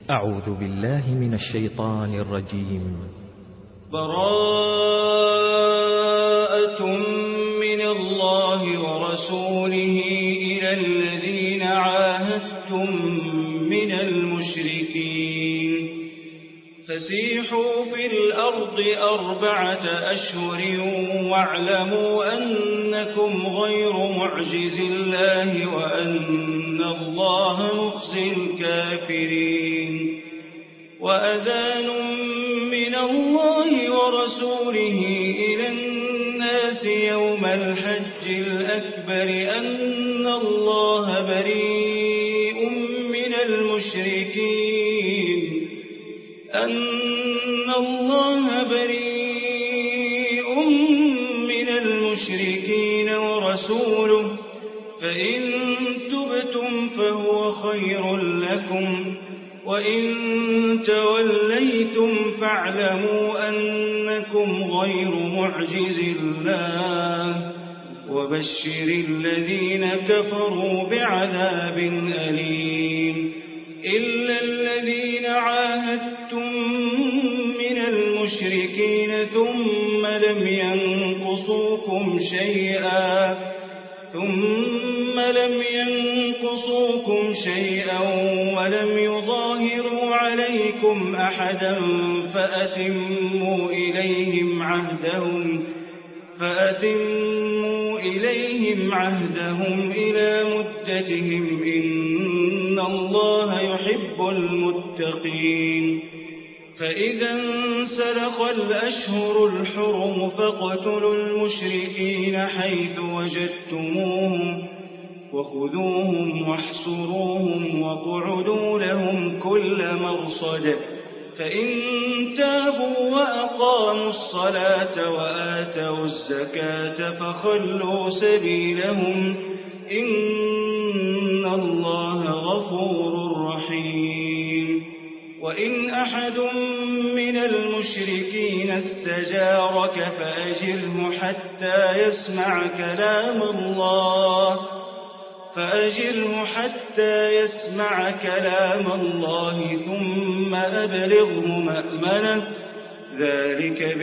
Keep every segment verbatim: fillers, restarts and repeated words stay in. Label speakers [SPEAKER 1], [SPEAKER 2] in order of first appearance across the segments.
[SPEAKER 1] أعوذ بالله من الشيطان الرجيم.
[SPEAKER 2] براءة من الله ورسوله إلى الذين عاهدتم من المشركين فسيحوا في الأرض أربعة أشهر واعلموا أنكم غير معجز الله وأن الله مخزي الكافرين. وأذان من الله ورسوله إلى الناس يوم الحج الأكبر أن الله بريء من المشركين أن الله بريء من المشركين ورسوله فإن تبتم فهو خير لكم وإن توليتم فاعلموا أنكم غير معجز الله وبشر الذين كفروا بعذاب أليم. إلا الذين عاهدتم من المشركين ثم لم ينقصوكم شيئا ثم لم ينقصوكم شيئا ولم يظاهروا عليكم أحدا فأتموا إليهم عهدهم فأتموا إليهم عهدهم إلى مدتهم إن الله يحب المتقين. فإذا انسلخ الأشهر الحرم فاقتلوا المشركين حيث وجدتموهم وخذوهم واحصروهم واقعدوا لهم كل مرصد فإن تابوا وأقاموا الصلاة وآتوا الزكاة فخلوا سبيلهم إن الله غفور رحيم. وإن أحد من المشركين استجارك فأجره حتى يسمع كلام الله فأجره حتى يسمع كلام الله ثم أبلغه مأمنه ذلك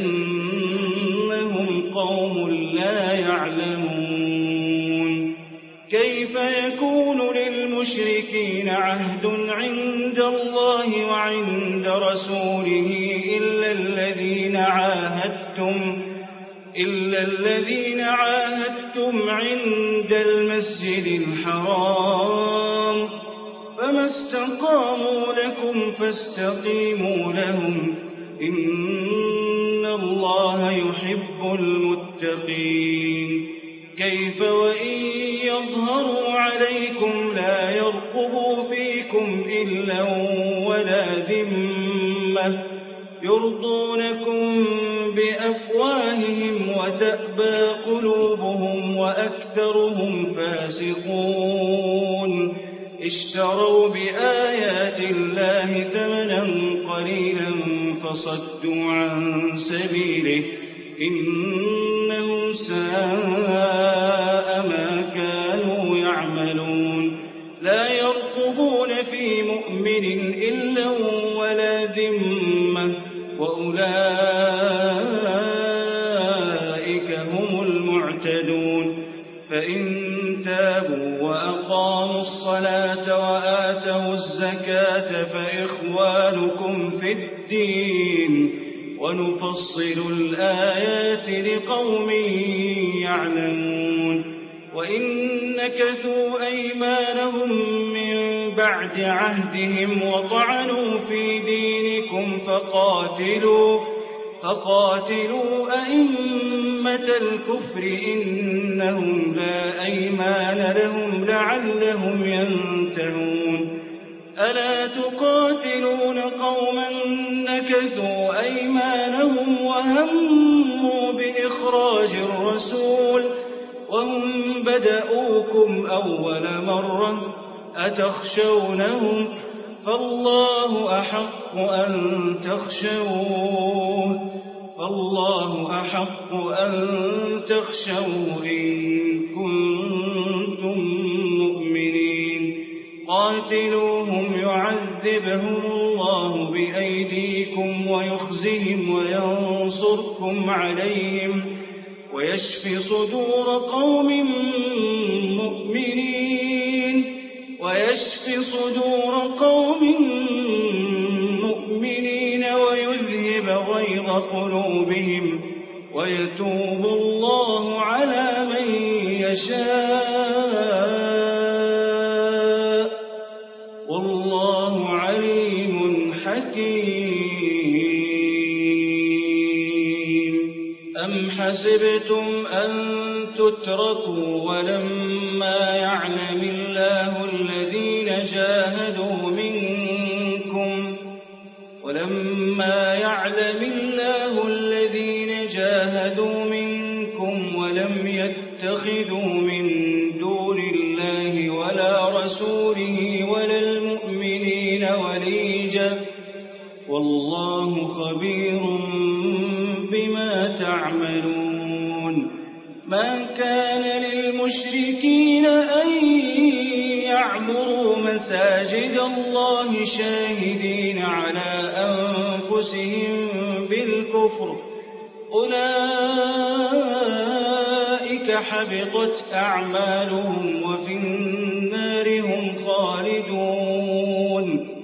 [SPEAKER 2] بأنهم قوم لا يعلمون. كيف يكون للمشركين عهد عند الله وعند رسوله إلا الذين عاهدتم إلا الذين عاهدتم عند المسجد الحرام فما استقاموا لكم فاستقيموا لهم إن الله يحب المتقين. كيف وإن يظهروا عليكم لا يرقبوا فيكم إلا ولا ذمة يرضونكم بأفواههم وتأبى قلوبهم وأكثرهم فاسقون. اشتروا بآيات الله ثمنا قليلا فصدوا عن سبيله إنهم ساء ما كانوا يعملون. لا يرقبون في مؤمن إلا ولا ذمة وأولئك هم المعتدون. فإن تابوا وأقاموا الصلاة وآتوا الزكاة فإخوانكم في الدين ونفصل الآيات لقوم يعلمون. وإن نكثوا أيمانهم من بعد عهدهم وطعنوا في دينكم فقاتلوا فقاتلوا أئمة الكفر إنهم لا أيمان لهم لعلهم ينتهون. ألا تقاتلون قوما نكثوا أيمانهم وهموا بإخراج الرسول وهم بدأوكم أول مرة أتخشونهم فالله أحق أن تخشوه فالله أحق أن تخشوه إن كنتم مؤمنين. قاتلوهم يعذبهم يعذبهم الله بأيديكم ويخزهم وينصركم عليهم ويشف صدور قوم مؤمنين ويشف صدور قوم مؤمنين ويذهب غيظ قلوبهم ويتوب الله على من يشاء والله عليم حكيم. أم حسبتم أن تتركوا ولما يعلم الله الذين جاهدوا منكم ولما يعلم الله الذين جاهدوا منكم ولم يتخذوا من دون الله ولا رسوله ولا المؤمنين وليجا والله خبير بما تعملون. ما كان للمشركين أن يعمروا مساجد الله شاهدين على أنفسهم بالكفر أولئك حبطت أعمالهم وفي النار هم خالدون.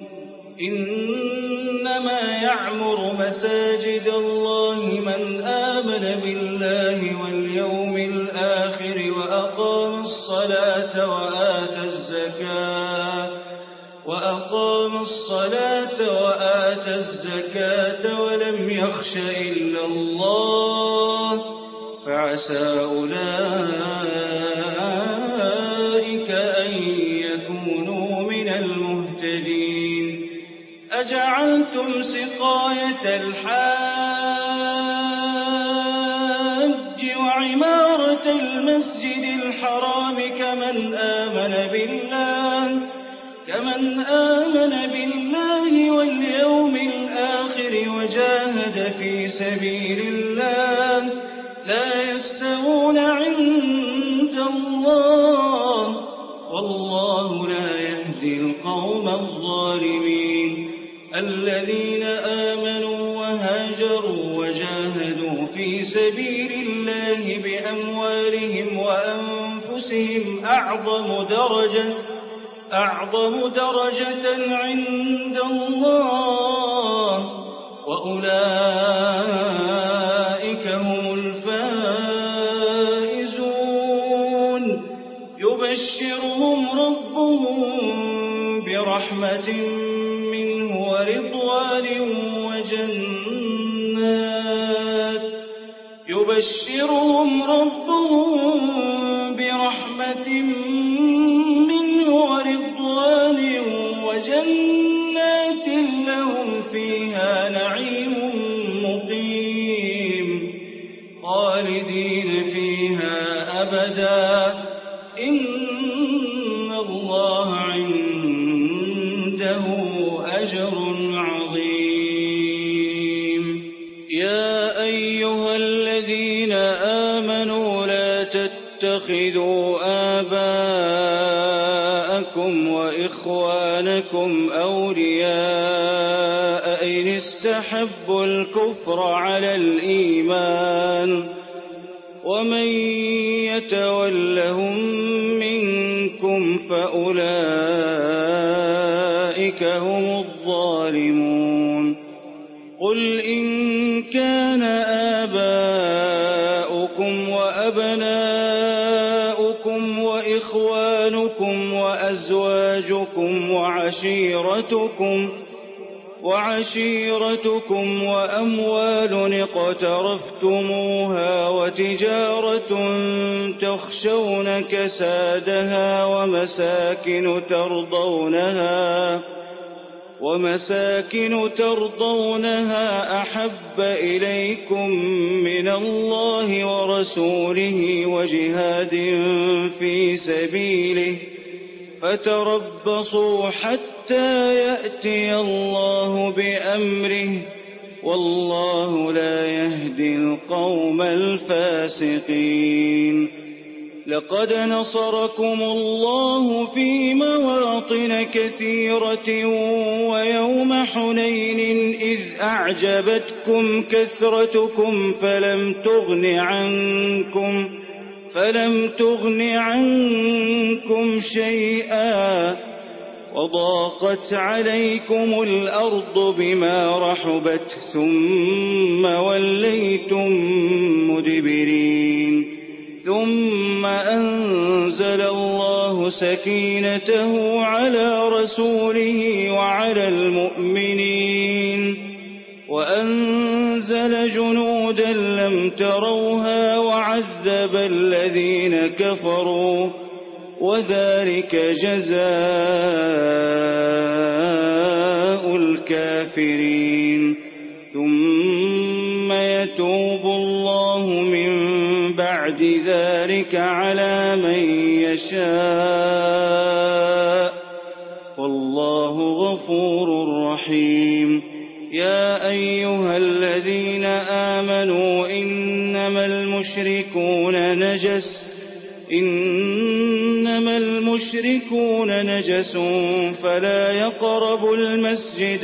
[SPEAKER 2] إنما يعمر مساجد الله من آمن بالله واليوم الآخر وأقام الصلاة وآتى الزكاة وأقام الصلاة وآتى الزكاة ولم يخش إلا الله فعسى أولئك أن يكونوا من المهتدين. أجعلتم سقاية الحاج وعمارة المسجد الحرام كمن آمن بالله كمن آمن بالله واليوم الآخر وجاهد في سبيل الله لا يستوون عند الله والله لا يهدي القوم الظالمين. الذين آمنوا وهاجروا وجاهدوا في سبيل الله بأموالهم وأنفسهم أعظم درجة أعظم درجة عند الله وأولئك هم الفائزون. يبشرهم ربهم برحمة منه ورضوان وجنات يبشرهم ربهم برحمة منه ورضوان وجنات لهم فيها نعيم مقيم خالدين فيها أبدا إن الله عنده أجر عظيم. يا أيها الذين آمنوا لا تتخذوا آباءكم وإخوانكم أولياء إن استحبوا الكفر على الإيمان ومن يتولهم منكم فأولئك هم الظالمون. قل إن كان آباؤكم وأبناؤكم وإخوانكم وأزواجكم وعشيرتكم وعشيرتكم وأموال اقترفتموها وتجارة تخشون كسادها ومساكن ترضونها ومساكن ترضونها أحب إليكم من الله ورسوله وجهاد في سبيله فتربصوا حتى يأتي الله بأمره والله لا يهدي القوم الفاسقين. لقد نصركم الله في مواطن كثيرة ويوم حنين إذ أعجبتكم كثرتكم فلم تغن عنكم فلم تغن عنكم شيئا وضاقت عليكم الأرض بما رحبت ثم وليتم مدبرين ثم أنزل الله سكينته على رسوله وعلى المؤمنين وأنزل جنودا لم تروها وعذب الذين كفروا وذلك جزاء الكافرين ثم يتوب الله من بعد ذلك على من يشاء والله غفور رحيم يا أيها الذين آمنوا إنما المشركون نجس إنما المشركون نجس فلا يقربوا المسجد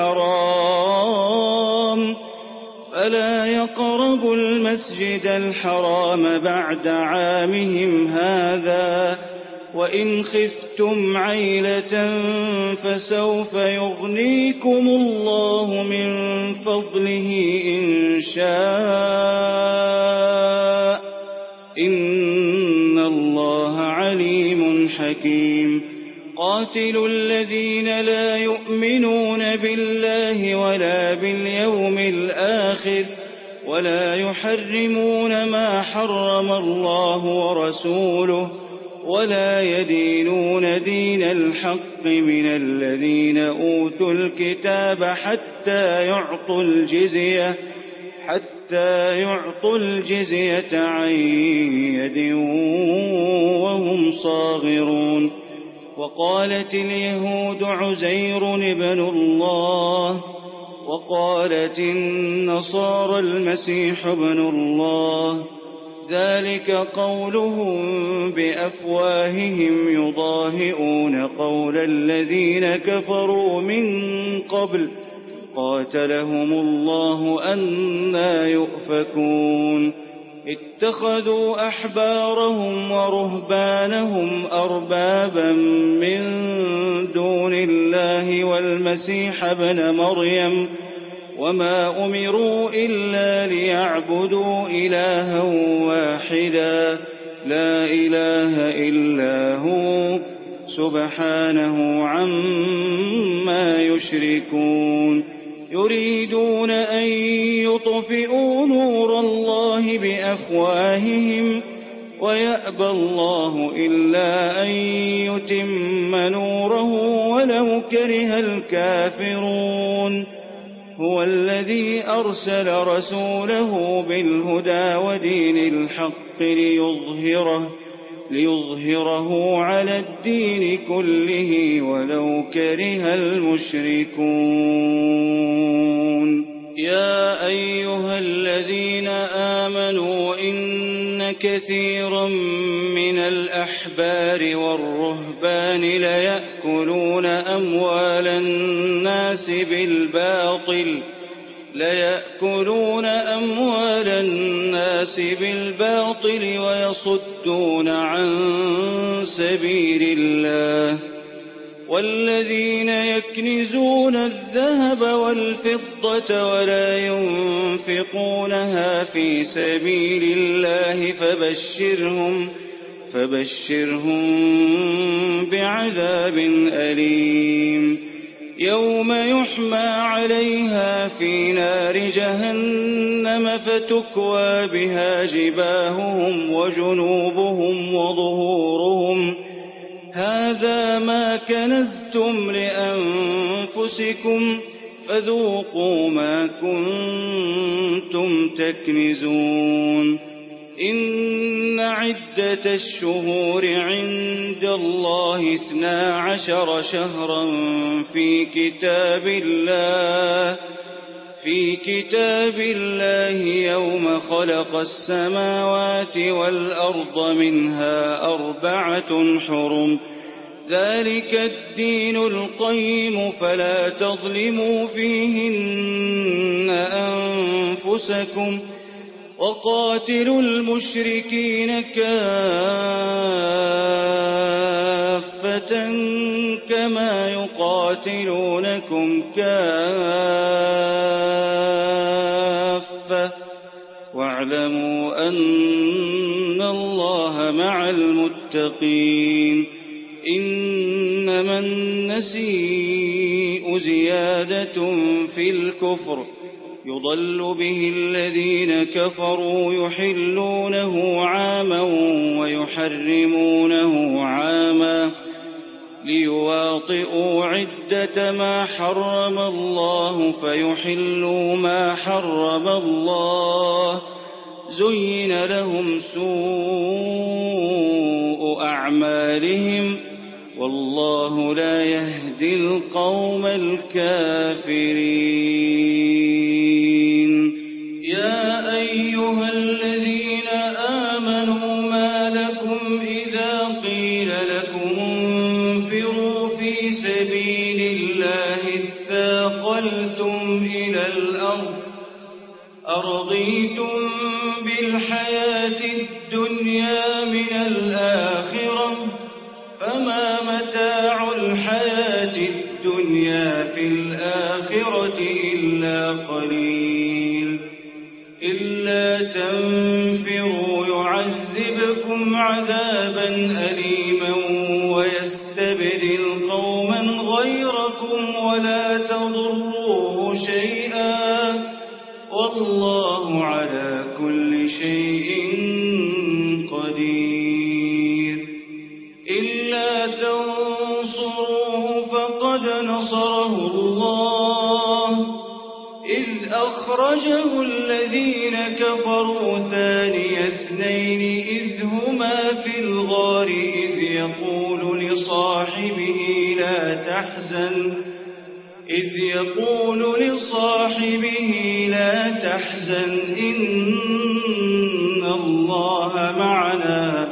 [SPEAKER 2] الحرام فلا يقربوا المسجد الحرام بعد عامهم هذا وإن خفتم عيلة فسوف يغنيكم الله من فضله إن شاء إن الله عليم حكيم قاتلوا الذين لا يؤمنون بالله ولا باليوم الآخر ولا يحرمون ما حرم الله ورسوله ولا يدينون دين الحق من الذين أوتوا الكتاب حتى يعطوا الجزية حتى يعطوا الجزية عن يد وهم صاغرون وقالت اليهود عزير ابن الله وقالت النصارى المسيح ابن الله ذلك قولهم بأفواههم يضاهئون قول الذين كفروا من قبل قاتلهم الله أنى يؤفكون اتخذوا أحبارهم ورهبانهم أربابا من دون الله والمسيح ابن مريم وما أمروا إلا ليعبدوا إلها واحدا لا إله إلا هو سبحانه عما يشركون يريدون أن يطفئوا نور الله بأفواههم ويأبى الله إلا أن يتم نوره ولو كره الكافرون هو الذي أرسل رسوله بالهدى ودين الحق ليظهره ليظهره على الدين كله ولو كره المشركون يا أيها الذين آمنوا إن كثيرا من الأحبار والرهبان ليأكلون أموال الناس بالباطل ليأكلون أموال الناس بالباطل ويصدون عن سبيل الله والذين يكنزون الذهب والفضة ولا ينفقونها في سبيل الله فبشرهم فبشرهم بعذاب أليم يوم يحمى عليها في نار جهنم فتكوى بها جباههم وجنوبهم وظهورهم هذا ما كنزتم لأنفسكم فذوقوا ما كنتم تكنزون إن عدة الشهور عند الله اثنا عشر شهرا في كتاب الله في كتاب الله يوم خلق السماوات والأرض منها أربعة حرم ذلك الدين القيم فلا تظلموا فيهن أنفسكم وقاتلوا المشركين كافة كما يقاتلونكم كافة واعلموا أن الله مع المتقين إنما النسيء زيادة في الكفر يضل به الذين كفروا يحلونه عاما ويحرمونه عاما ليواطئوا عدة ما حرم الله فيحلوا ما حرم الله زين لهم سوء أعمالهم والله لا يهدي القوم الكافرين يا أيها الذين آمنوا ما لكم إذا قيل لكم انفروا في سبيل الله اثاقلتم إلى الأرض أرضيتم بالحياة الدنيا من الآخرة فما متاع الحياة الدنيا في الآخرة إلا قليل إلا تنفروا يعذبكم عذابا أليما ويستبدل قوما غيركم ولا تضروه شيئا والله على كل شيء قدير إلا تنصروه فقد نصره الله إذ أخرجه الذين كفروا ثاني اثنين إذ هما في الغار إذ يقول لصاحبه لا تحزن إذ يقول لصاحبه لا تحزن إن الله معنا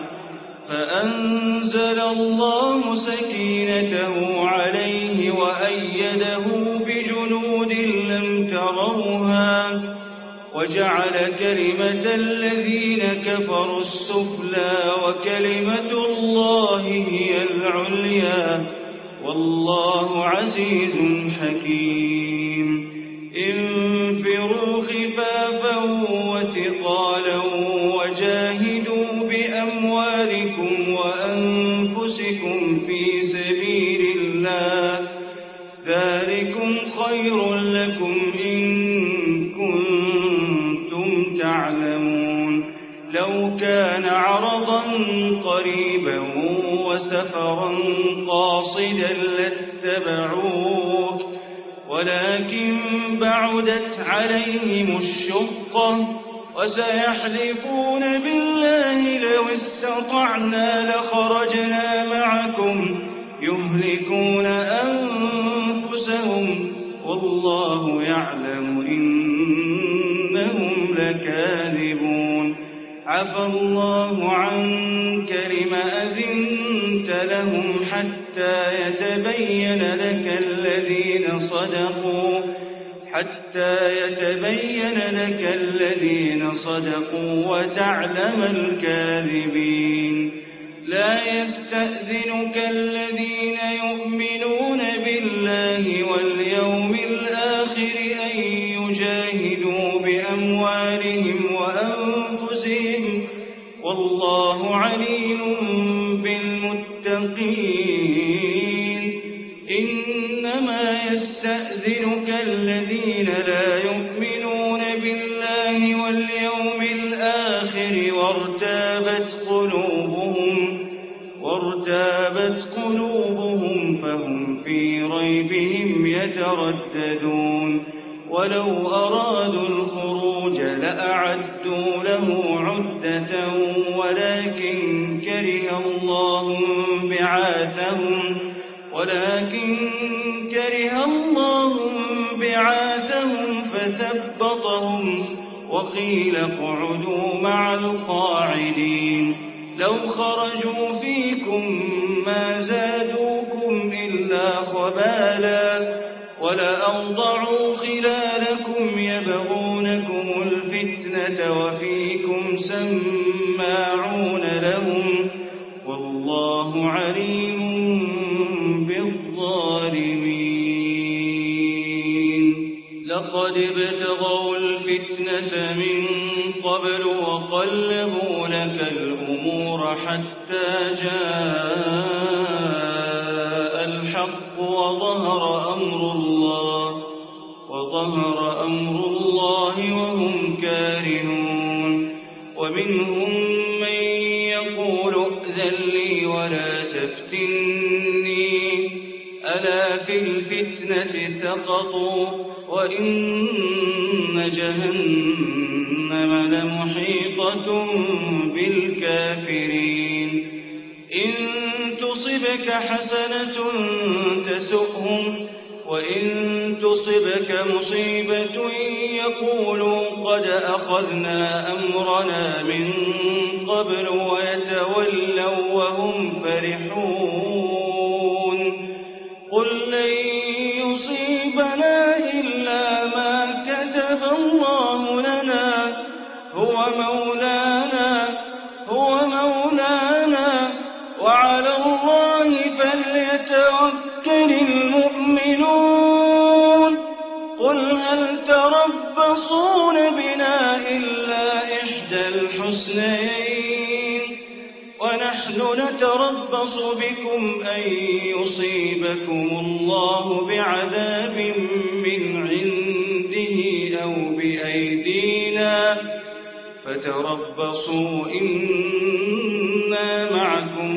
[SPEAKER 2] فأنزل الله سكينته عليه وأيده بجنود لم تروها وجعل كلمة الذين كفروا السفلى وكلمة الله هي العليا والله عزيز حكيم انفروا خفافا وثقالا وجاهدوا بأموالكم وأنفسكم في سبيل الله ذلكم خير لكم إن كنتم تعلمون لو كان عرضا قريبا وسفرا قاصدا لاتبعوك ولكن بعدت عليهم الشقة وسيحلفون بالله لو استطعنا لخرجنا معكم يهلكون أنفسهم والله يعلم إنهم لكاذبون عفى الله عنك لم أذنت لهم حتى يتبين لك الذين صدقوا حتى يتبين لك الذين صدقوا وتعلم الكاذبين لا يستأذنك الذين يؤمنون بالله واليوم الآخر أن يجاهدوا بأموالهم وأنفسهم والله عليم بالمتقين إنما يستأذنك الذين لا يؤمنون بالله واليوم الآخر وارتابت قلوبهم وارتابت قلوبهم فهم في ريبهم يترددون ولو أرادوا الخروج لأعدوا له عدة ولكن كره الله بعاثهم ولكن كره الله بعاثهم فثبطهم وقيل اقعدوا مع القاعدين لو خرجوا فيكم ما زادوكم إلا خبالا ولأوضعوا خلالكم يبغونكم الفتنة وفيكم سماعون لهم والله عليم بالظالمين لقد ابتغوا الفتنة من قبل وقلبوا لك الأمور حتى جاء الحق وظهر أمر الله وظهر أمر الله وهم كارهون ومنهم من يقول ائذن لي ولا تفتني ألا في الفتنة سقطوا وإن جهنم لمحيطة بالكافرين إن تصبك حسنة تسؤهم وإن تصبك مصيبة يقولوا قد أخذنا أمرنا من قبل ويتولوا وهم فرحون قل لن يصيبنا إلا ما كتب الله لنا هو مولانا هو مولانا وعلى الله فليتوكل المؤمنون قل هل تربصون بنا إلا إحدى الحسنيين ونحن نتربص بكم أن يصيبكم الله بعذاب من عنده أو بأيدينا فتربصوا إنا معكم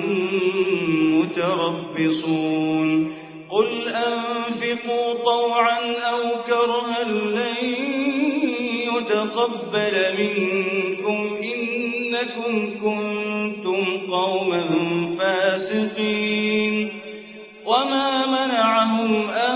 [SPEAKER 2] متربصون قل أنفقوا طوعا أو كرها لن يتقبل منكم إنكم كنتم قوما فاسقين وما منعهم أن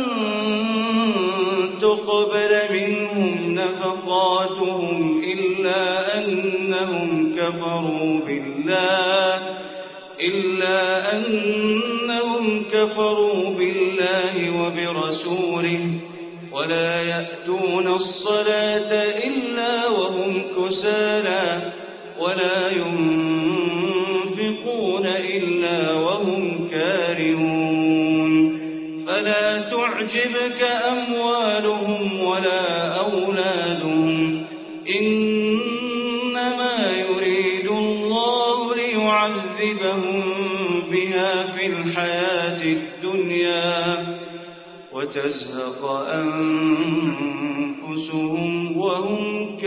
[SPEAKER 2] تقبل منهم نفقاتهم إلا أنهم كفروا بالله إلا أنهم كفروا بالله وبرسوله ولا يأتون الصلاة إلا وهم كسالى ولا ينفقون إلا وهم كارهون فلا تعجبك أموالهم ولا أولادهم إنما يريد الله ليعذبهم بها في الحياة الدنيا وتزهق أنفسهم وهم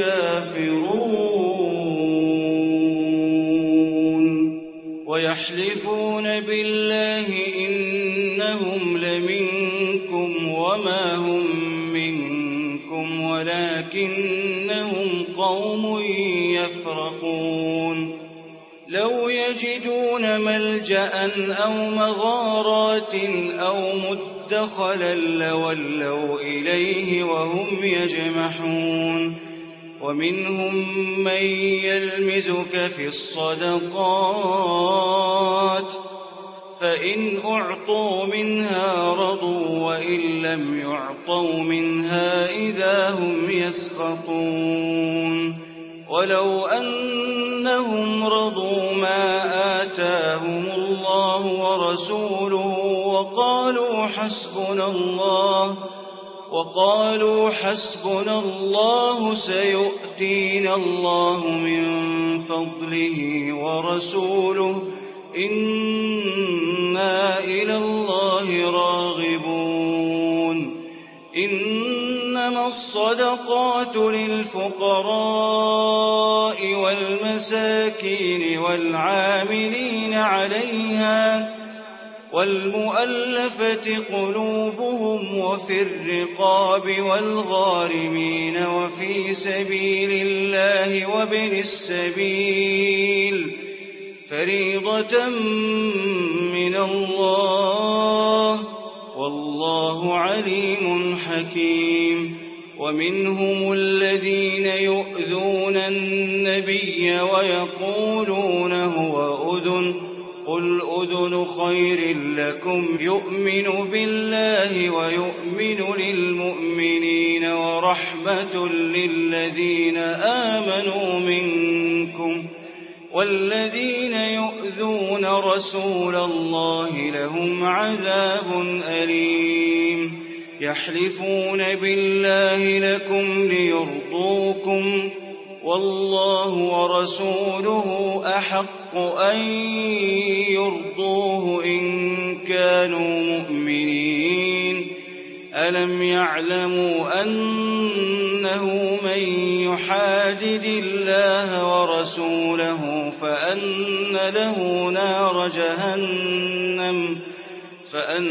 [SPEAKER 2] كافرون ويحلفون بالله إنهم لمنكم وما هم منكم ولكنهم قوم يفرقون لو يجدون ملجأ أو مغارات أو مدخلا لولوا إليه وهم يجمحون ومنهم من يلمزك في الصدقات فإن أعطوا منها رضوا وإن لم يعطوا منها إذا هم يسخطون ولو أنهم رضوا ما آتاهم الله ورسوله وقالوا حسبنا الله وقالوا حسبنا الله سيؤتينا الله من فضله ورسوله إنا إلى الله راغبون إنما الصدقات للفقراء والمساكين والعاملين عليها والمؤلفة قلوبهم وفي الرقاب والغارمين وفي سبيل الله وابن السبيل فريضة من الله والله عليم حكيم ومنهم الذين يؤذون النبي ويقولون هو أذن قل أذن خير لكم يؤمن بالله ويؤمن للمؤمنين ورحمة للذين آمنوا منكم والذين يؤذون رسول الله لهم عذاب أليم يحلفون بالله لكم ليرضوكم والله ورسوله أحق أن يرضوه إن كانوا مؤمنين ألم يعلموا أنه من يحادد الله ورسوله فأن له نار جهنم فأن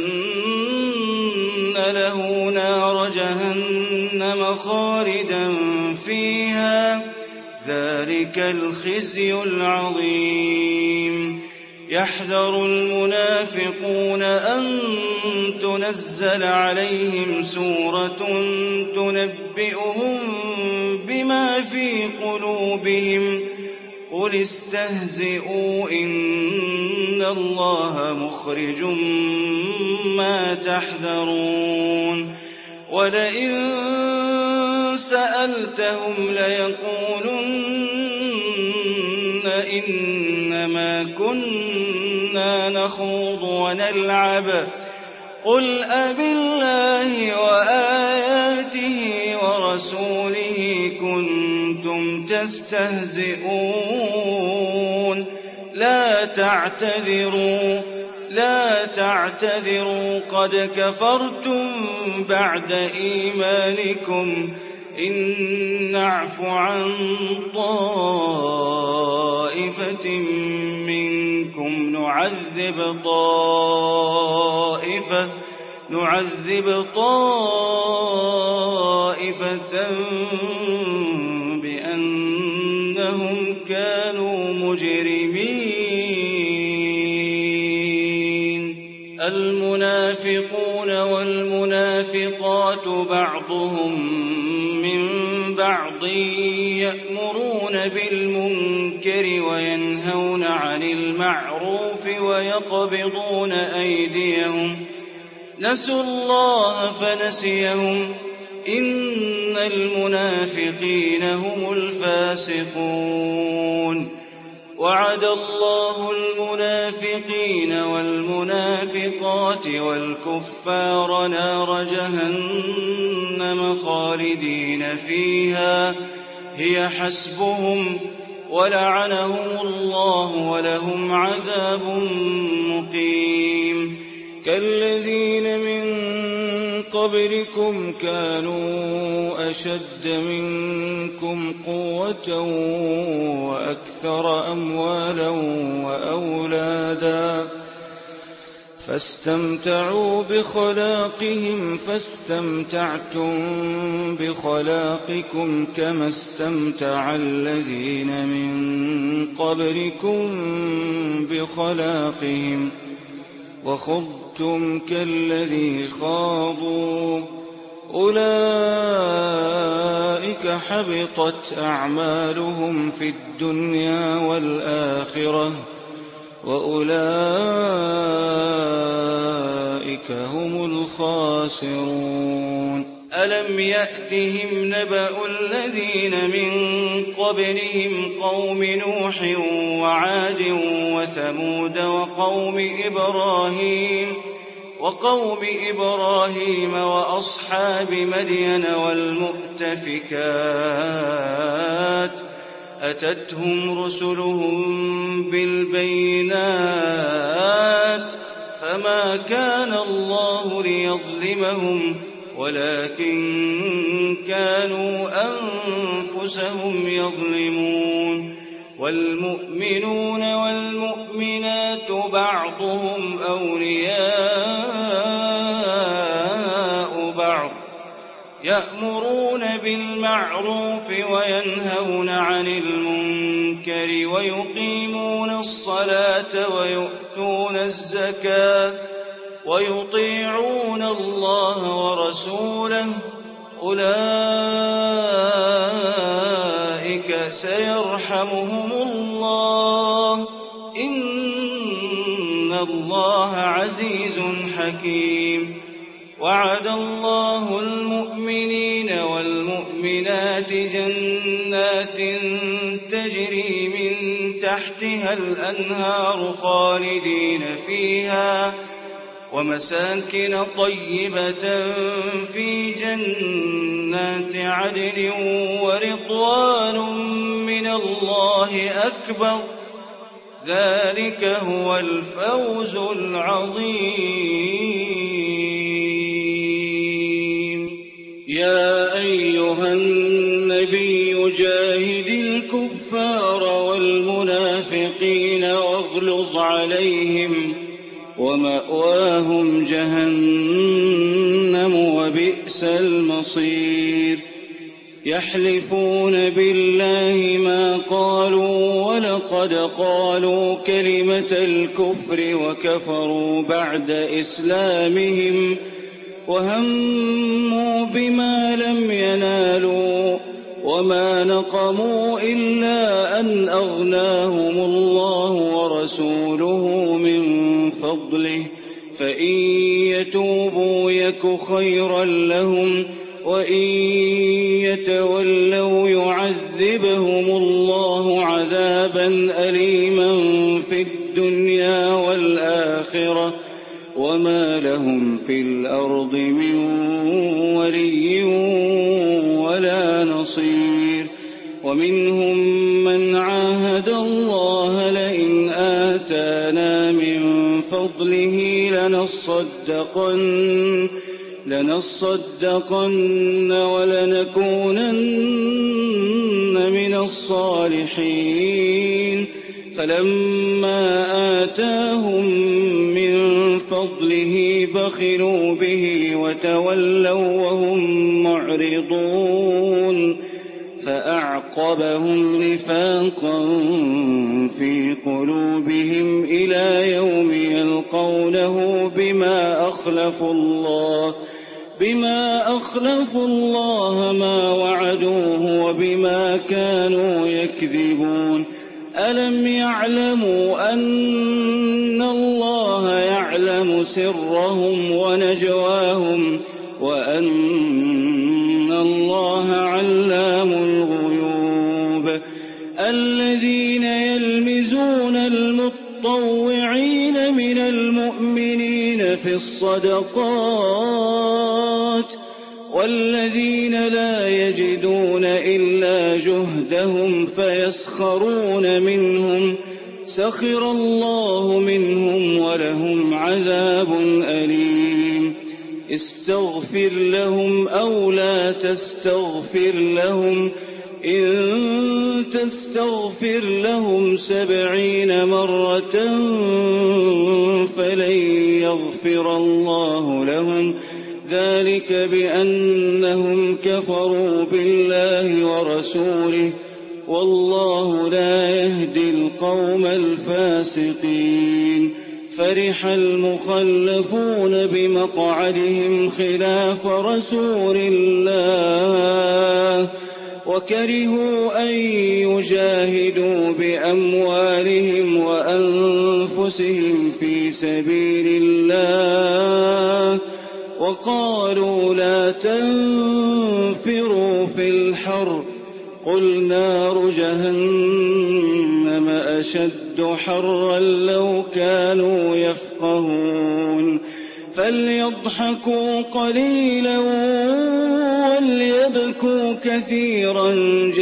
[SPEAKER 2] له نار جهنم خالدا فيها ذلك الخزي العظيم يحذر المنافقون أن تنزل عليهم سورة تنبئهم بما في قلوبهم قل استهزئوا إن الله مخرج ما تحذرون ولئن سألتهم ليقولن إنما كنا نخوض ونلعب قل أبالله وآياته ورسوله كنتم تستهزئون لا تعتذروا لا تعتذروا قد كفرتم بعد إيمانكم إن نعف عن طائفة منكم نعذب طائفة نعذب طائفة بأنهم كانوا مجرمين المنافقون والمنافقات بعضهم من بعض يأمرون بالمنكر وينهون عن المعروف ويقبضون أيديهم نسوا الله فنسيهم إن المنافقين هم الفاسقون وعد الله المنافقين والمنافقات والكفار نار جهنم خالدين فيها هي حسبهم ولعنهم الله ولهم عذاب مقيم كالذين من قبلكم كانوا أشد منكم قوة وأكثر أموالا وأولادا فاستمتعوا بخلاقهم فاستمتعتم بخلاقكم كما استمتع الذين من قبلكم بخلاقهم وخضتم كالذي خاضوا أولئك حبطت أعمالهم في الدنيا والآخرة وأولئك هم الخاسرون ألم يأتهم نبأ الذين من قبلهم قوم نوح وعاد وثمود وقوم إبراهيم وقوم إبراهيم وأصحاب مدين والمؤتفكات أتتهم رسلهم بالبينات فما كان الله ليظلمهم ولكن كانوا أنفسهم يظلمون والمؤمنون والمؤمنات بعضهم أولياء بعض يأمرون بالمعروف وينهون عن المنكر ويقيمون الصلاة ويؤتون الزكاة ويطيعون الله ورسوله أولئك سيرحمهم الله إن الله عزيز حكيم وعد الله المؤمنين والمؤمنات جنات تجري من تحتها الأنهار خالدين فيها ومساكن طيبة في جنات عدن ورضوان من الله أكبر ذلك هو الفوز العظيم يا أيها النبي جاهد الكفار والمنافقين واغلظ عليهم ومأواهم جهنم وبئس المصير يحلفون بالله ما قالوا ولقد قالوا كلمة الكفر وكفروا بعد إسلامهم وهموا بما لم ينالوا وما نقموا إلا أن أغناهم الله ورسوله من فضله فإن يتوبوا يك خيرا لهم وإن يتولوا يعذبهم الله عذابا أليما في الدنيا والآخرة وما لهم في الأرض من ولي ولا نصير ومنهم من عاهد الله لئن آتانا من فضله لنصدقن لنصدقن ولنكونن من الصالحين فلما آتاهم من فضله بخلوا به وتولوا وهم معرضون فأعقبهم نفاقا في قلوبهم إلى يوم يلقونه بما أخلفوا الله بما أخلفوا الله ما وعدوه وبما كانوا يكذبون ألم يعلموا أن الله يعلم سرهم ونجواهم وأن الله علام الغيوب الذين يلمزون المتطوعين من المؤمنين في الصدقات والذين لا يجدون إلا جهدهم فيسخرون منهم سخر الله منهم ولهم عذاب أليم استغفر لهم أو لا تستغفر لهم إن تستغفر لهم سبعين مرة فلن يغفر الله لهم ذلك بأنهم كفروا بالله ورسوله والله لا يهدي القوم الفاسقين فرح المخلفون بمقعدهم خلاف رسول الله وكرهوا أن يجاهدوا بأموالهم وأنفسهم في سبيل الله وقالوا لا تنفروا في الحر قل نار جهنم أشد حرا لو كانوا يفقهون فليضحكوا قليلا وليبكوا كثيرا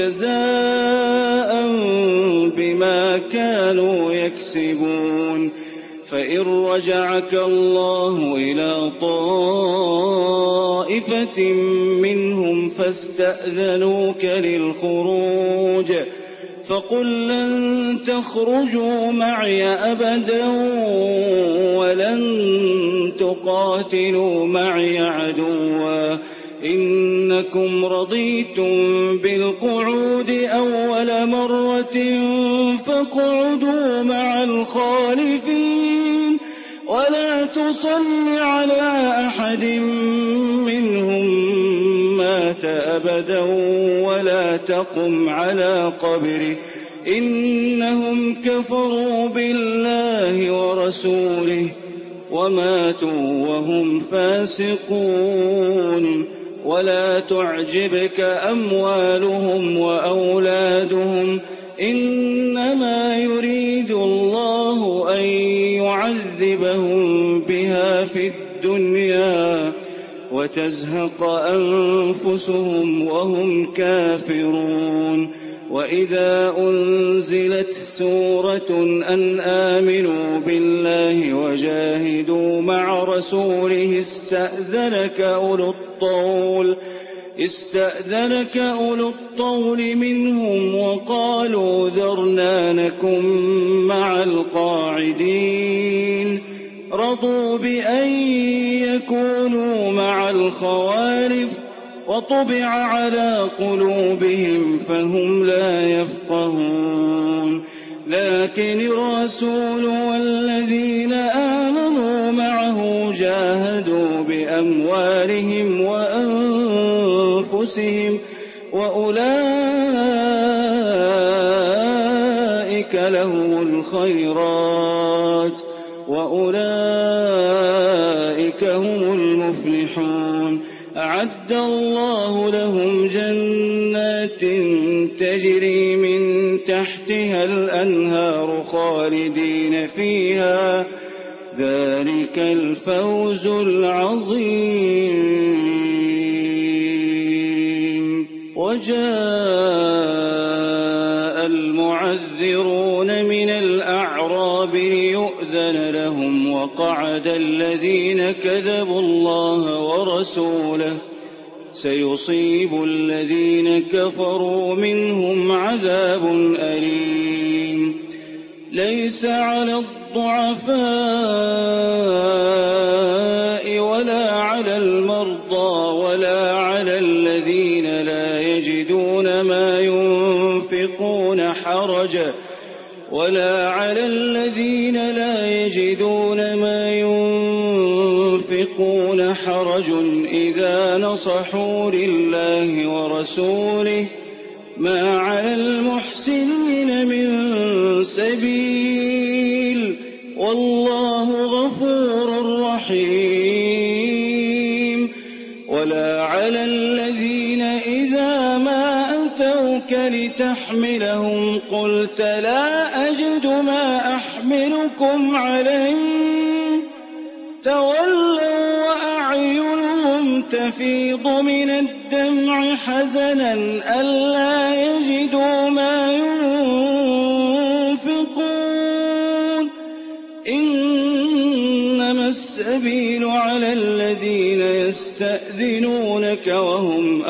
[SPEAKER 2] جزاء بما كانوا يكسبون فإن رجعك الله إلى طائفة منهم فاستأذنوك للخروج فقل لن تخرجوا معي أبدا ولن تقاتلوا معي عدوا إنكم رضيتم بالقعود أول مرة فاقعدوا مع الخالفين ولا تصل على أحد منهم الموت أبدا ولا تقم على قبره إنهم كفروا بالله ورسوله وماتوا وهم فاسقون ولا تعجبك أموالهم وأولادهم إنما يريد الله أن يعذبهم بها في الدنيا وتزهق أنفسهم وهم كافرون وإذا أنزلت سورة أن آمنوا بالله وجاهدوا مع رسوله استأذنك أولو الطول استأذنك أولو الطول منهم وقالوا ذرنا نكن مع القاعدين رضوا بأن يكونوا مع الخوالف وطبع على قلوبهم فهم لا يفقهون لكن الرسول والذين آمنوا معه جاهدوا بأموالهم وأنفسهم وأولئك لهم الخيرات وأولئك هم المفلحون أعد الله لهم جنات تجري من تحتها الأنهار خالدين فيها ذلك الفوز العظيم وجاء المعذرون من الأعراب ليؤذن لهم وقعد الذين كذبوا الله ورسوله سيصيب الذين كفروا منهم عذاب أليم ليس على الضعفاء ولا على المرضى ولا على الذين لا يجدون ما ينفقون حرج ولا على الذين لا يجدون ما ينفقون حرج إذا نصحوا لله ورسوله ما على المحسنين من سبيل والله غفور رحيم ولا على الذين إذا ما أتوك لتحملهم قلت لا أجد ما أحملكم عليه تولوا وأعينهم تفيض من الدمع حزنا ألا يجدوا ما ينفقون إنما السبيل على الذين يستأذنونك وهم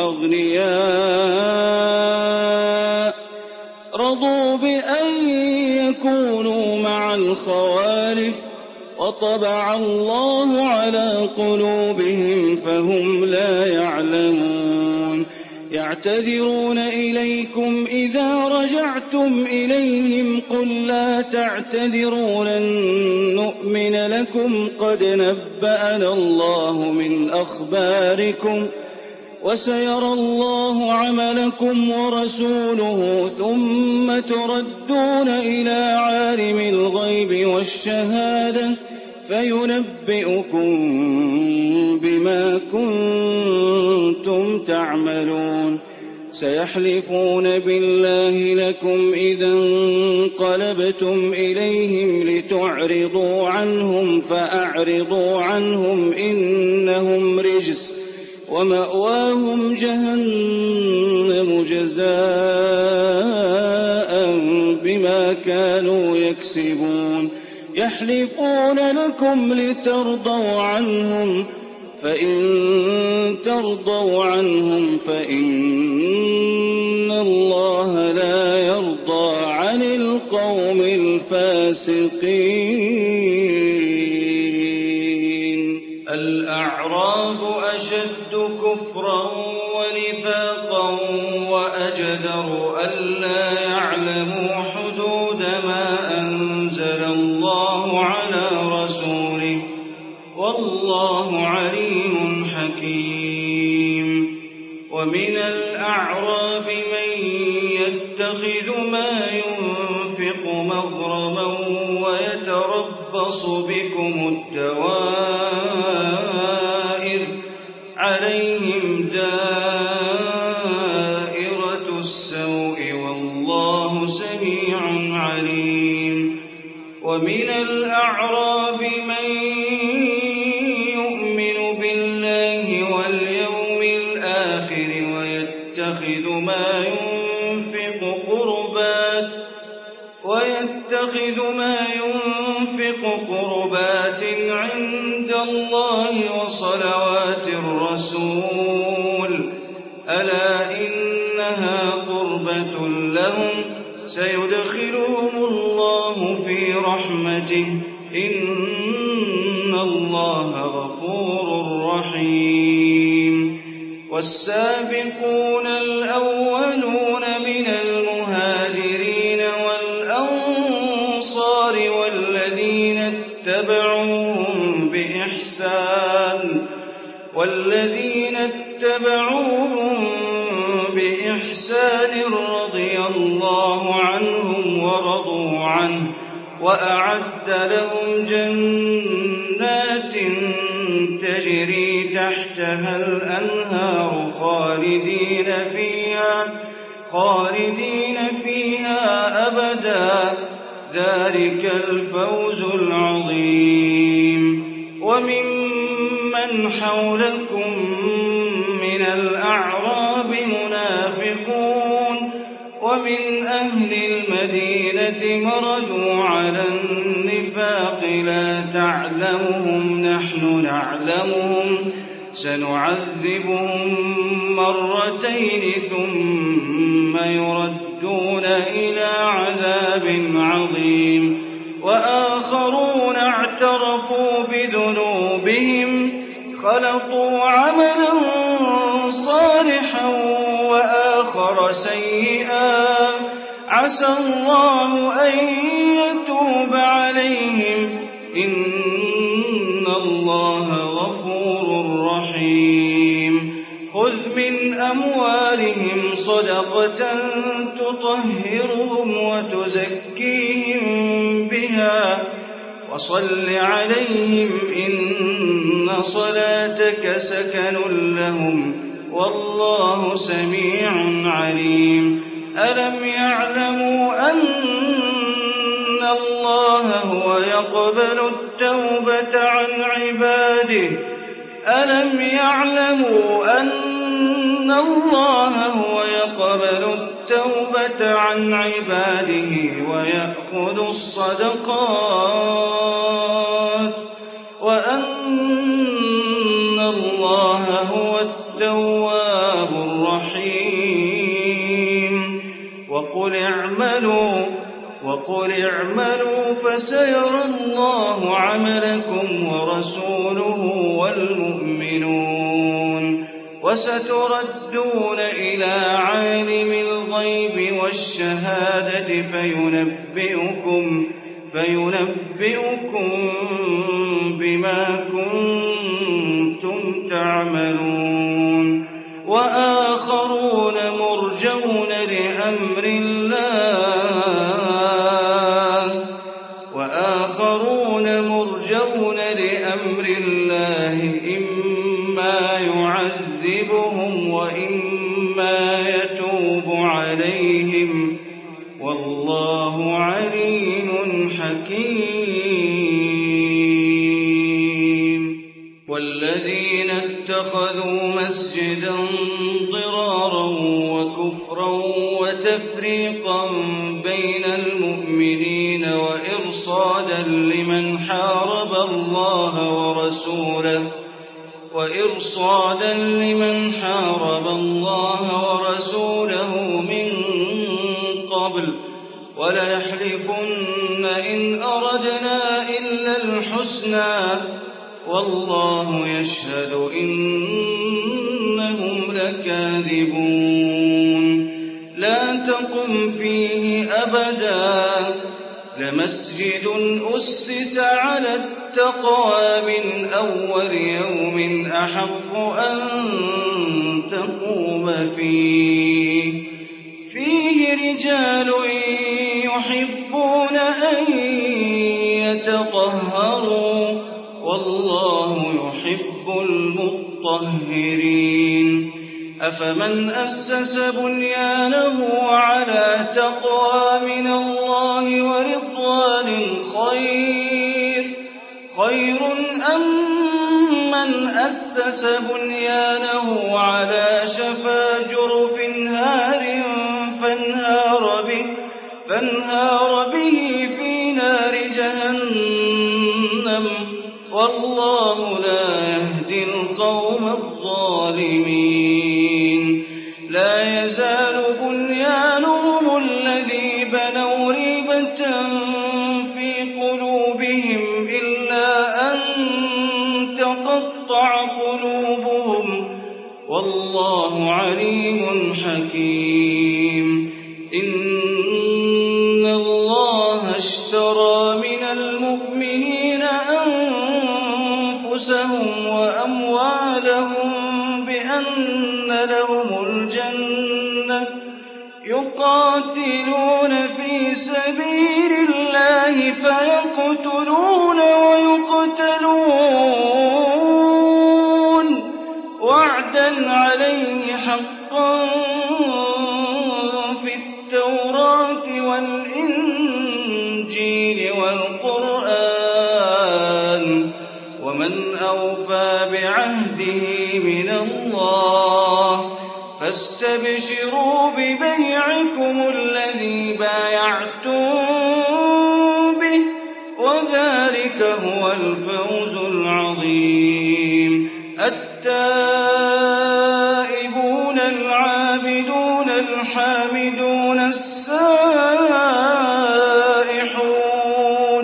[SPEAKER 2] أغنياء رضوا بأن يكونوا مع الخوالف وطبع الله على قلوبهم فهم لا يعلمون يعتذرون إليكم إذا رجعتم إليهم قل لا تعتذروا لن نؤمن لكم قد نبأنا الله من أخباركم وسيرى الله عملكم ورسوله ثم تردون إلى عالم الغيب والشهادة فينبئكم بما كنتم تعملون سيحلفون بالله لكم إذا انقلبتم إليهم لتعرضوا عنهم فأعرضوا عنهم إنهم رجس ومأواهم جهنم جزاء بما كانوا يكسبون يحلفون لكم لترضوا عنهم فإن ترضوا عنهم فإن الله لا يرضى عن القوم الفاسقين الأعراب أشد كفرا ونفاقا وأجدر ألا يعلموا حدود ما أنزل الله على رسوله والله عليم حكيم ومن الأعراب من يتخذ ما ينفق مغرما ويتربص بكم الدوائر عليهم دائرة السوء والله سميع عليم ومن الأعراب من يؤمن بالله واليوم الآخر ويتخذ ما ينفق قربات ويتخذ ما ينفق قربات عند الله وصلوات الرسول ألا إنها قربة لهم سيدخلهم الله في رحمته إن الله غفور رحيم والسابقون الأولون من المهاجرين والأنصار والذين اتبعوهم بإحسان والذين اتبعوهم بإحسان رضي الله عنهم ورضوا عنه وأعد لهم جنات تجري تحتها الأنهار خالدين فيها خالدين فيها أبدا ذلك الفوز العظيم وممن حولكم من الأعراب منافقون ومن أهل المدينة مردوا على النفاق لا تعلمهم نحن نعلمهم سنعذبهم مرتين ثم يردون إلى عذاب عظيم وآخرون اعترفوا بذنوبهم خلطوا عملا صالحا وآخر سيئا عسى الله أن يتوب عليهم إن الله غفور رحيم خذ من أموالهم صدقة تطهرهم وتزكيهم بها وصل عليهم إن صلاتك سكن لهم والله سميع عليم ألم يعلموا أن الله هو يقبل التوبة عن عباده ألم يعلموا أن الله هو يقبل التوبة عن عباده ويأخذ الصدقات وأن الله هو التواب الرحيم وقل اعملوا وقل اعملوا فسيرى الله عملكم ورسوله والمؤمنون وستردون إلى عالم الغيب والشهادة فينبئكم فينبئكم بما كنتم تعملون وآخرون مرجون لأمر الله وآخرون مرجون لأمر الله إما يعذبهم وإما يتوب عليهم والله عليم حكيم والذين اتخذوا مسجدا ضرارا وكفرا وتفريقا بين المؤمنين وإرصادا لمن حارب الله ورسوله وإرصادا لمن حارب الله ورسوله من قبل وليحلفن إن أردنا إلا الحسنى والله يشهد إنهم لكاذبون لا تقم فيه أبدا لمسجد أسس على التقوى من أول يوم أحق أن تقوم فيه فيه رجال يحبون أن يتطهروا والله يحب المطهرين أفمن أسس بنيانه على تقوى من الله ورضوان خير خير أم من أسس بنيانه على شفا جرف هار فانهار به, فانهار به في نار جهنم والله لا يهدي القوم الظالمين لا يزال بنيانهم الذي بنوا ريبة في قلوبهم إلا أن تقطع قلوبهم والله عليم حكيم إن الله اشترى من المؤمنين أنفسهم وأموالهم بأن لهم الجنة يقاتلون في سبيل الله فيقتلون ويقتلون وعدا عليه حقا في التوراة والإنجيل والقرآن ومن أوفى بعهده من الله فاستبشروا ببيعكم الذي بايعتم به وذلك هو الفوز العظيم التائبون العابدون الحامدون السائحون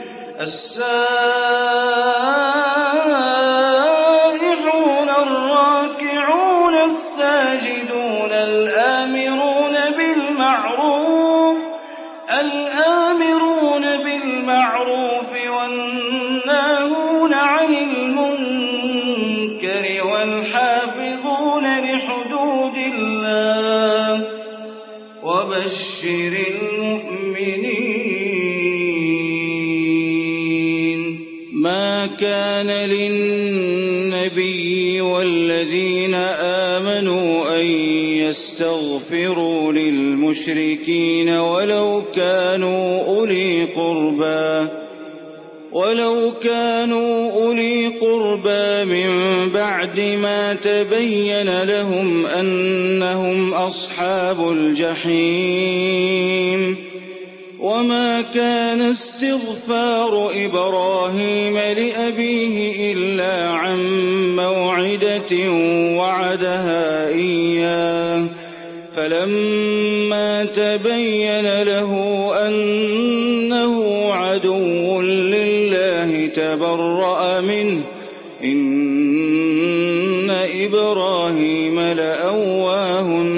[SPEAKER 2] السائحون الراكعون الساجدون الآمرون بالمعروف الآمرون بالمعروف والناهون عن المنكر والحافظون لحدود الله وبشر المؤمنين ما كان للنبي والذين آمنوا أن يستغفروا للمشركين ولو كانوا أولي قربى ولو كانوا أولي قربى من بعد ما تبين لهم أنهم أصحاب الجحيم وما كان استغفار إبراهيم لأبيه إلا عن موعدة وعدها إياه فلما تبين له أنه عدو لله تبرأ منه إن إبراهيم لأواه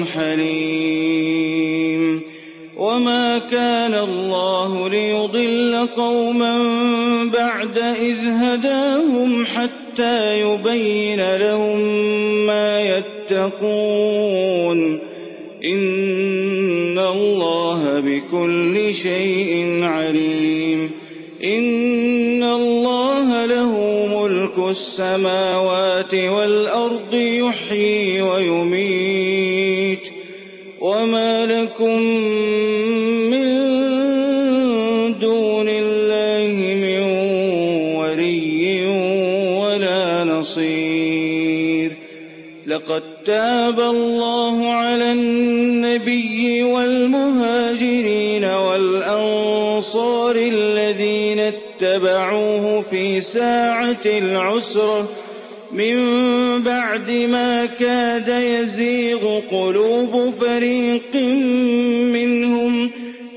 [SPEAKER 2] حليم وما كان الله ليضل قوما بعد إذ هداهم حتى يبين لهم ما يتقون إن الله بكل شيء عليم إن الله له ملك السماوات والأرض يحيي ويميت وما لكم من دون الله من ولي ولا نصير لقد تاب الله على النبي والمهاجرين والأنصار الذين اتبعوه في ساعة العسرة من بعد ما كاد يزيغ قلوب فريق منهم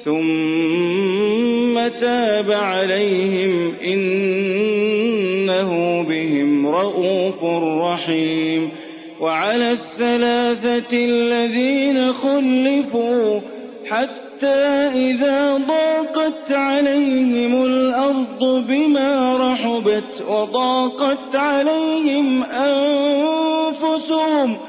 [SPEAKER 2] ثم تاب عليهم إنه بهم رءوف رحيم وعلى الثلاثة الذين خلفوا حتى حتى إذا ضاقت عليهم الأرض بما رحبت وضاقت عليهم أنفسهم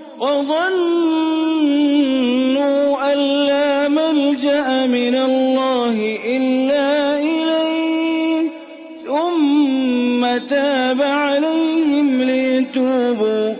[SPEAKER 2] وظنوا أن لا ملجأ من الله إلا إليه ثم تاب عليهم ليتوبوا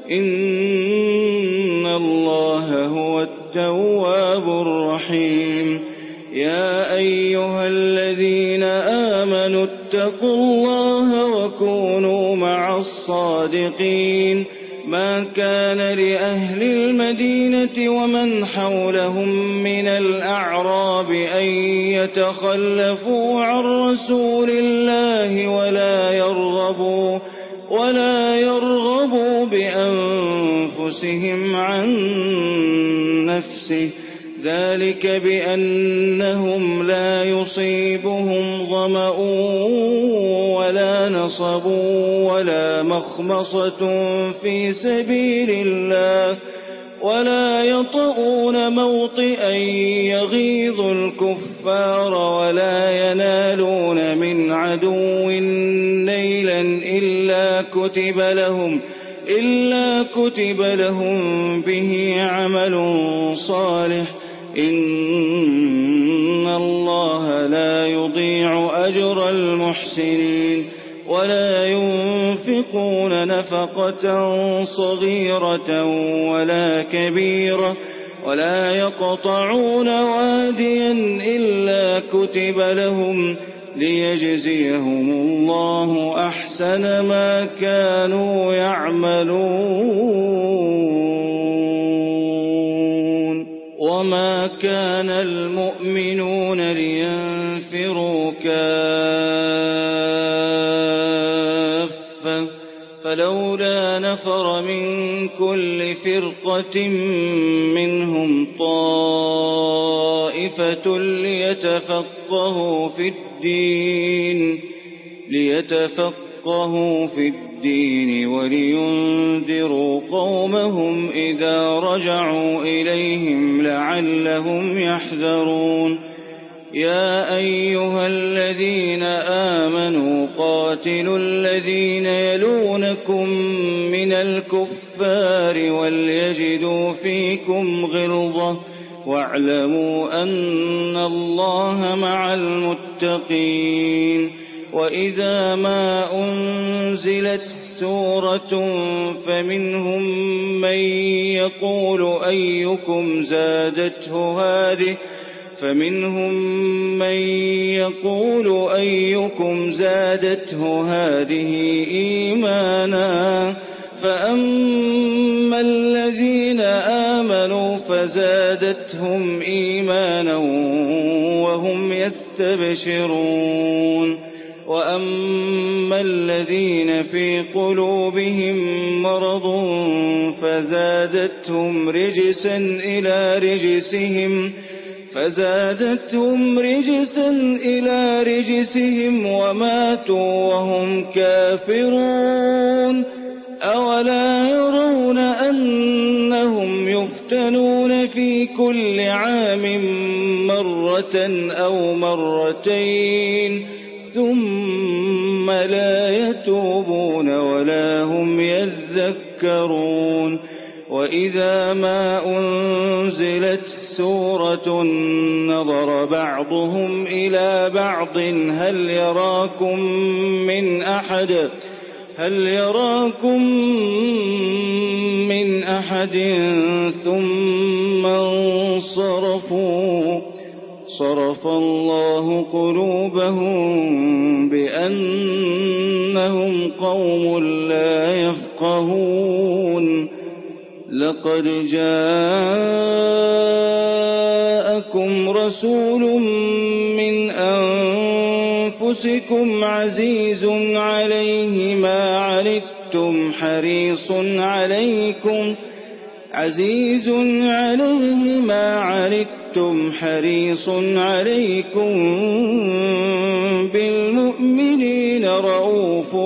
[SPEAKER 2] إن الله هو التواب الرحيم. يا أيها الذين آمنوا اتقوا الله وكونوا مع الصادقين. ما كان لأهل المدينة ومن حولهم من الأعراب أن يتخلفوا عن رسول الله ولا يرغبوا ولا يرغبوا بأنفسهم عن نفسه ذلك بأنهم لا يصيبهم ظمأ ولا نصب ولا مخمصة في سبيل الله ولا يطؤون موطئا يغيظ الكفار ولا ينالون من عدو نيلا إلا كتب لهم إلا كتب لهم به عمل صالح إن الله لا يضيع أجر المحسنين. ولا ينفقون نفقة صغيرة ولا كبيرة ولا يقطعون واديا إلا كتب لهم ليجزيهم الله أحسن ما كانوا يعملون. وما كان المؤمنون لينفروا كافة فلولا نفر من كل فرقة منهم طائفة ليتفقهوا في الدين ليتفقهوا في الدين ولينذروا قومهم إذا رجعوا إليهم لعلهم يحذرون. يا أيها الذين آمنوا قاتلوا الذين يلونكم من الكفار وليجدوا فيكم غلظة واعلموا أن الله مع المتقين. وإذا ما أنزلت سورة فمنهم من يقول أيكم زادته هذه فمنهم من يقول أيكم زادته هذه إيمانا فأما الذين آمنوا فزادتهم إيمانا وهم يستبشرون. وأما الذين في قلوبهم مرض فزادتهم رجسا إلى رجسهم فزادتهم رجسا إلى رجسهم وماتوا وهم كافرون. أولا يرون أنهم يفتنون في كل عام مرة أو مرتين ثم لا يتوبون ولا هم يذكرون. وإذا ما أنزلت سورة نظر بعضهم إلى بعض هل يراكم من أحد هل يراكم من أحد ثم انصرفوا صرف الله قلوبهم بأنهم قوم لا يفقهون. لقد جاءكم رسول من أنفسكم عزيز عليه ما عنتم حريص عليكم عزيز عليه ما عنتم حريص عليكم بالمؤمنين رؤوف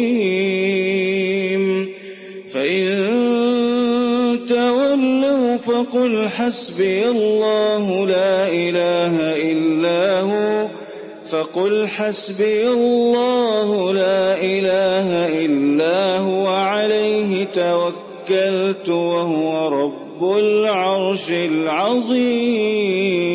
[SPEAKER 2] رحيم. فإن تولوا فقل حسبي الله لا إله إلا هو فقل حسبي الله لا إله إلا هو عليه توكلت وهو رب العرش العظيم.